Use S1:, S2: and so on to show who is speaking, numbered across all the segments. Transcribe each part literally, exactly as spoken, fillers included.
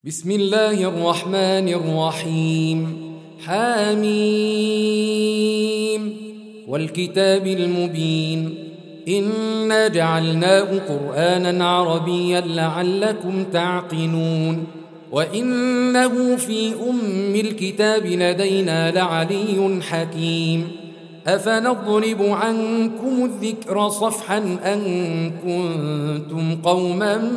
S1: بسم الله الرحمن الرحيم. حاميم والكتاب المبين إنا جعلناه قرآنا عربيا لعلكم تعقلون وإنه في أم الكتاب لدينا لعلي حكيم. أفنضرب عنكم الذكر صفحا أن كنتم قوما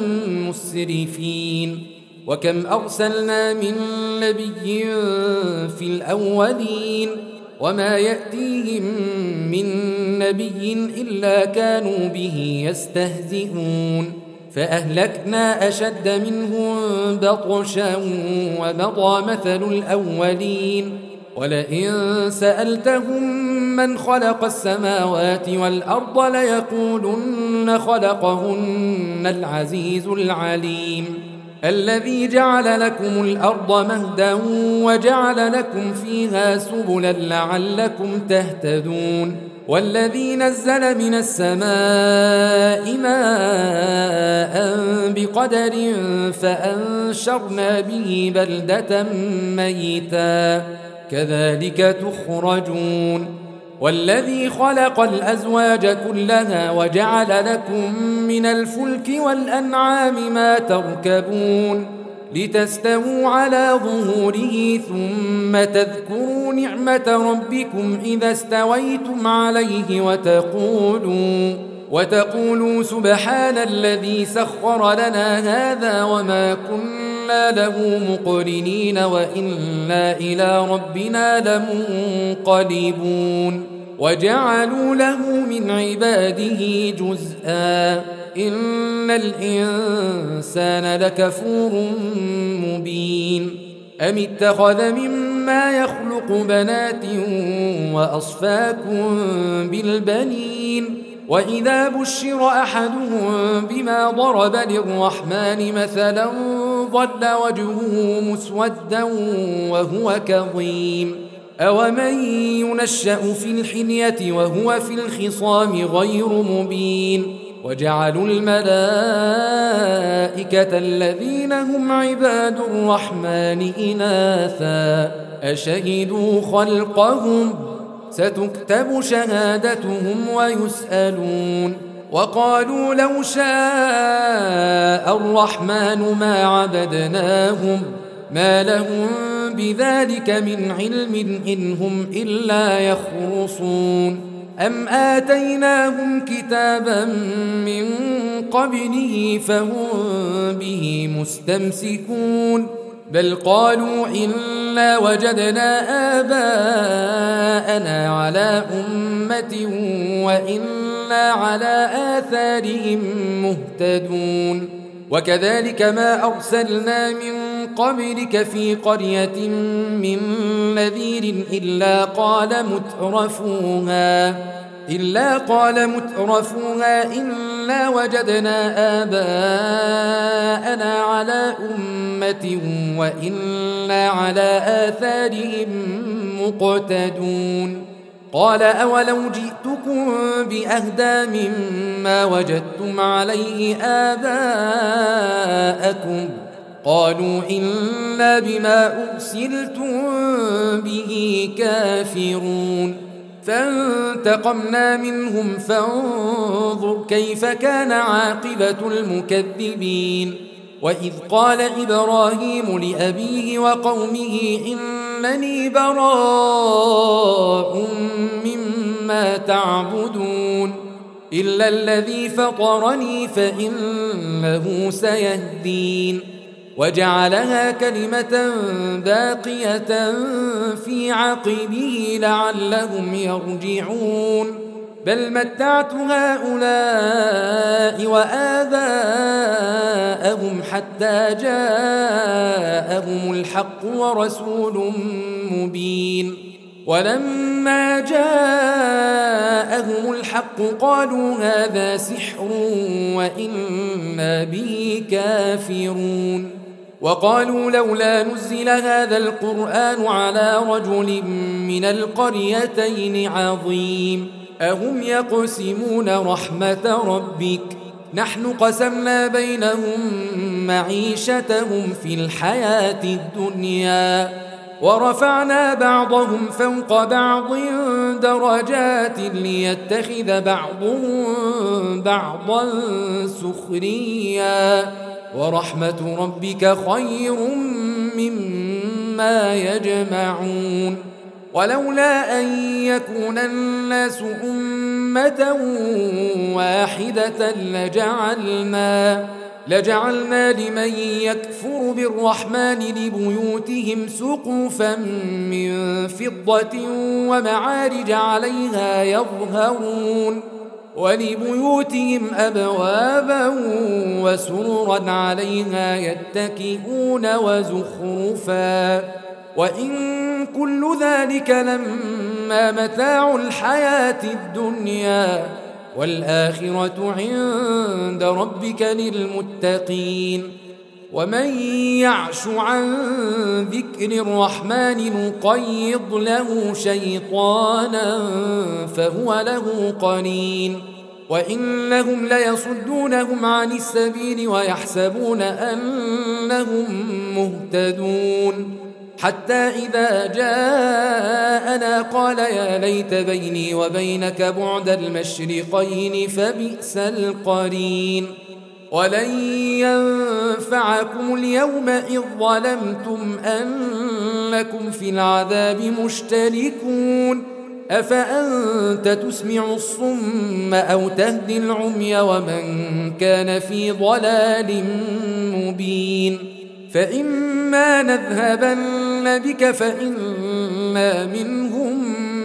S1: مسرفين وكم أرسلنا من نبي في الأولين وما يأتيهم من نبي إلا كانوا به يستهزئون فأهلكنا أشد منهم بطشا ومضى مثل الأولين ولئن سألتهم من خلق السماوات والأرض ليقولن خلقهن العزيز العليم الذي جعل لكم الأرض مهدا وجعل لكم فيها سبلا لعلكم تهتدون والذي نزل من السماء ماء بقدر فأنشرنا به بلدة ميتا كذلك تخرجون والذي خلق الأزواج كلها وجعل لكم من الفلك والأنعام ما تركبون لتستووا على ظهوره ثم تذكروا نعمة ربكم إذا استويتم عليه وتقولوا وتقولوا سبحان الذي سخر لنا هذا وما كنا له مقرنين وإنا إلى ربنا لمنقلبون وجعلوا له من عباده جزءا إن الإنسان لكفور مبين أم اتخذ مما يخلق بنات وأصفاكم بالبنين وإذا بشر أحدهم بما ضرب للرحمن مثلا ظل وجهه مسودا وهو كظيم أومن ينشأ في الحلية وهو في الخصام غير مبين وجعلوا الملائكة الذين هم عباد الرحمن إناثا أشهدوا خلقهم ستكتب شهادتهم ويسألون وقالوا لو شاء الرحمن ما عبدناهم ما لهم بذلك من علم إن هم إلا يخرصون أم آتيناهم كتابا من قبله فهم به مستمسكون بل قالوا إنا وجدنا آباءنا على أمة وإنا على آثارهم مهتدون وكذلك ما أرسلنا من قبلك في قرية من نذير إلا قال مترفوها إلا قال مترفوها إنا وجدنا آباءنا على أمة وإنا على آثارهم مقتدون قال أولو جئتكم بأهدى مما وجدتم عليه آباءكم قالوا إنا بما أرسلتم به كافرون فانتقمنا منهم فانظر كيف كان عاقبة المكذبين وإذ قال إبراهيم لأبيه وقومه إنني براء مما تعبدون إلا الذي فطرني فإنه سيهدين وجعلها كلمة باقية في عقبه لعلهم يرجعون بل متعت هؤلاء وآباءهم حتى جاءهم الحق ورسول مبين ولما جاءهم الحق قالوا هذا سحر وإنا به كافرون وقالوا لولا نزل هذا القرآن على رجل من القريتين عظيم أهم يقسمون رحمة ربك نحن قسمنا بينهم معيشتهم في الحياة الدنيا ورفعنا بعضهم فوق بعض درجات ليتخذ بعضهم بعضا سخريا ورحمة ربك خير مما يجمعون ولولا أن يكون الناس أمة واحدة لجعلنا لجعلنا لمن يكفر بالرحمن لبيوتهم سقفا من فضة ومعارج عليها يظهرون ولبيوتهم أبوابا وسررا عليها يتكئون وزخرفا وإن كل ذلك لما متاع الحياة الدنيا والآخرة عند ربك للمتقين ومن يعش عن ذكر الرحمن نقيض له شيطانا فهو له قرين وإنهم ليصدونهم عن السبيل ويحسبون أنهم مهتدون حتى إذا جاءنا قال يا ليت بيني وبينك بعد المشرقين فبئس القرين ولن ينفعكم اليوم إذ ظلمتم أنكم في العذاب مشتركون أفأنت تسمع الصم أو تهدي العمي ومن كان في ضلال مبين فإما نذهبن بك فإنا منهم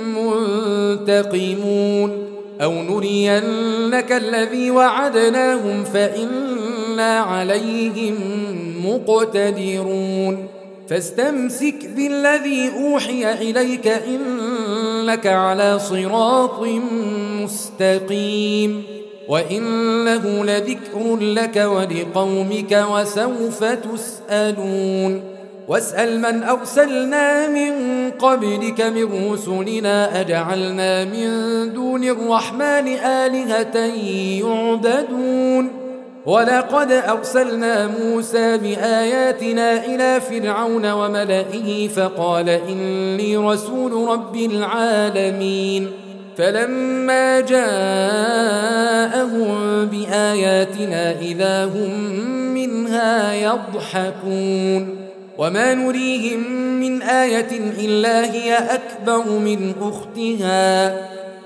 S1: منتقمون أو نرينك الذي وعدناهم فإنا عليهم مقتدرون فاستمسك بالذي أوحي إليك إنك على صراط مستقيم وإنه لذكر لك ولقومك وسوف تسألون واسأل من أرسلنا من قبلك من رسلنا أجعلنا من دون الرحمن آلهة يعبدون ولقد أرسلنا موسى بآياتنا إلى فرعون وملئه فقال إني رسول رب العالمين فلما جاءهم بآياتنا إذا هم منها يضحكون وما نريهم من آية إلا هي أكبر من أختها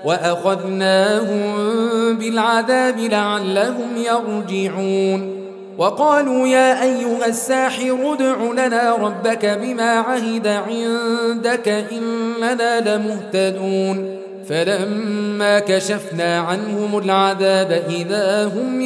S1: وأخذناهم بالعذاب لعلهم يرجعون وقالوا يا أيها الساحر ادع لنا ربك بما عهد عندك إننا لمهتدون فلما كشفنا عنهم العذاب إذا هم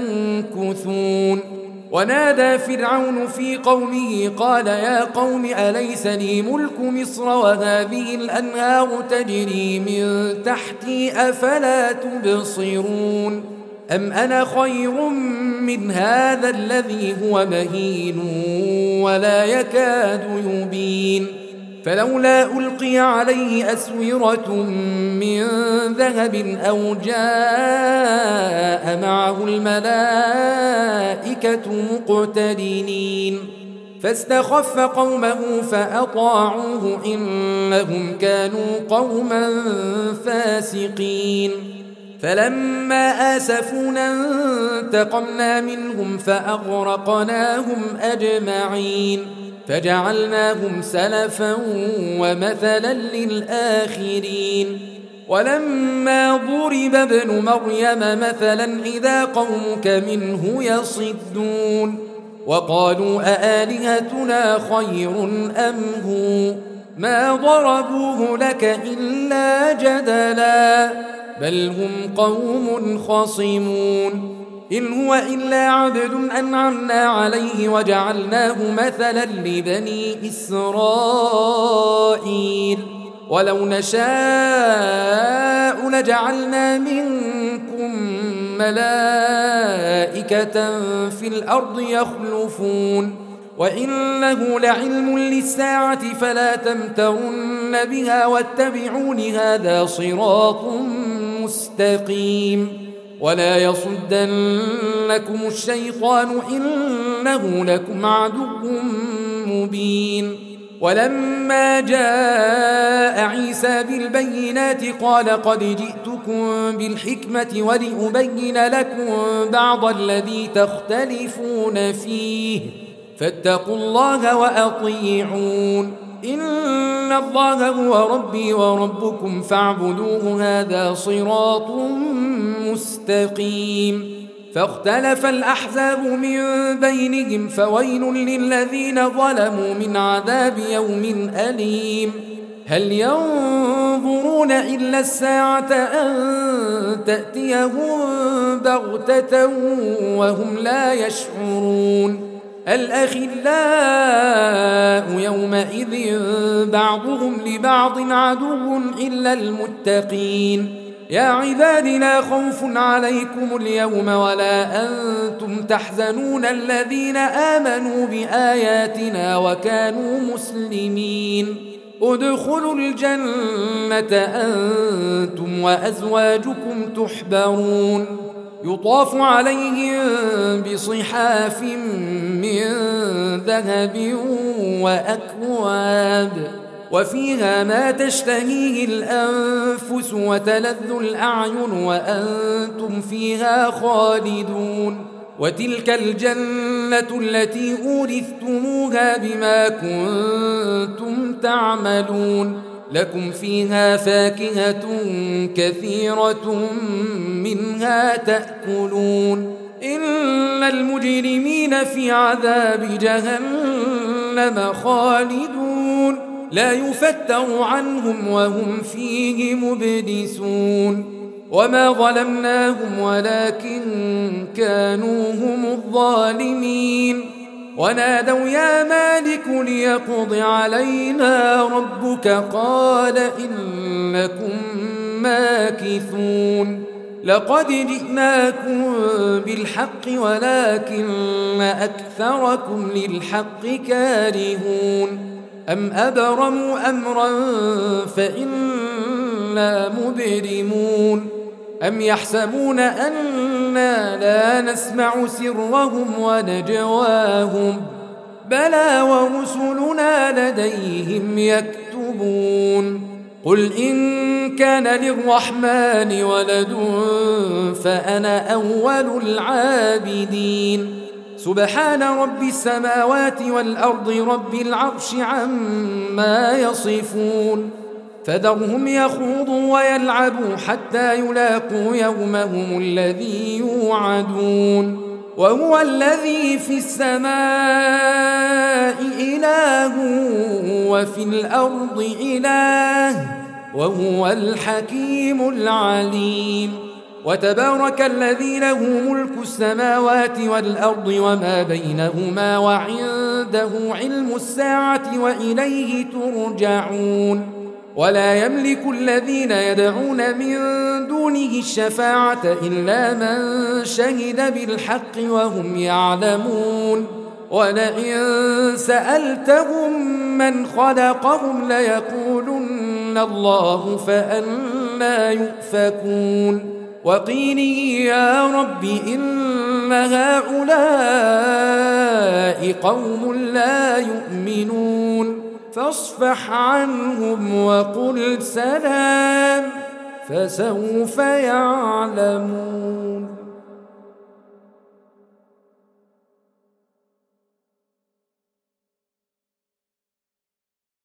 S1: ينكثون ونادى فرعون في قومه قال يا قوم أليس لي ملك مصر وهذه الأنهار تجري من تحتي أفلا تبصرون أم أنا خير من هذا الذي هو مهين ولا يكاد يبين فلولا ألقي عليه أسورة من ذهب أو جاء معه الملائكة مقترنين فاستخف قومه فأطاعوه إنهم كانوا قوما فاسقين فلما آسفونا انتقمنا منهم فأغرقناهم أجمعين فجعلناهم سلفا ومثلا للآخرين ولما ضرب ابن مريم مثلا إذا قومك منه يصدون وقالوا أآلهتنا خير أم هو ما ضربوه لك إلا جدلا بل هم قوم خصمون إن هو إلا عبد أنعمنا عليه وجعلناه مثلا لبني إسرائيل ولو نشاء لجعلنا منكم ملائكة في الأرض يخلفون وإنه لعلم للساعة فلا تمترن بها واتبعون هذا صراط مستقيم ولا يصدنكم الشيطان إنه لكم عدو مبين. ولما جاء عيسى بالبينات قال قد جئتكم بالحكمة ولأبين لكم بعض الذي تختلفون فيه فاتقوا الله وأطيعون. إن الله هو ربي وربكم فاعبدوه هذا صراط مستقيم. فاختلف الأحزاب من بينهم فويل للذين ظلموا من عذاب يوم أليم. هل ينظرون إلا الساعة أن تأتيهم بغتة وهم لا يشعرون. الأخلاء يومئذ بعضهم لبعض عدو إلا المتقين. يا عباد لا خوف عليكم اليوم ولا أنتم تحزنون الذين آمنوا بآياتنا وكانوا مسلمين. ادخلوا الجنة أنتم وأزواجكم تحبرون يطاف عليهم بصحاف من ذهب وأكواب وفيها ما تشتهيه الأنفس وتلذ الأعين وأنتم فيها خالدون. وتلك الجنة التي أورثتموها بما كنتم تعملون. لكم فيها فاكهة كثيرة منها تأكلون. إن المجرمين في عذاب جهنم خالدون لا يفتر عنهم وهم فيه مبلسون. وما ظلمناهم ولكن كانوا هم الظالمين. ونادوا يا مالك ليقض علينا ربك قال إنكم ماكثون. لقد جئناكم بالحق ولكن أكثركم للحق كارهون. أم أبرموا أمرا فإنا مبرمون. أم يحسبون أنا لا نسمع سرهم ونجواهم بلى ورسلنا لديهم يكتبون. قل إن كان للرحمن ولد فأنا أول العابدين. سبحان رب السماوات والأرض رب العرش عما يصفون. فذرهم يخوضوا ويلعبوا حتى يلاقوا يومهم الذي يوعدون. وهو الذي في السماء إله وفي الأرض إله وهو الحكيم العليم. وتبارك الذي له ملك السماوات والأرض وما بينهما وعنده علم الساعة وإليه ترجعون. ولا يملك الذين يدعون من دونه الشفاعة إلا من شهد بالحق وهم يعلمون. ولئن سألتهم من خلقهم ليقولن الله فأنى يؤفكون. وقيله يا رب إن هؤلاء قوم لا يؤمنون فاصفح عنهم وقل سلام فسوف يعلمون.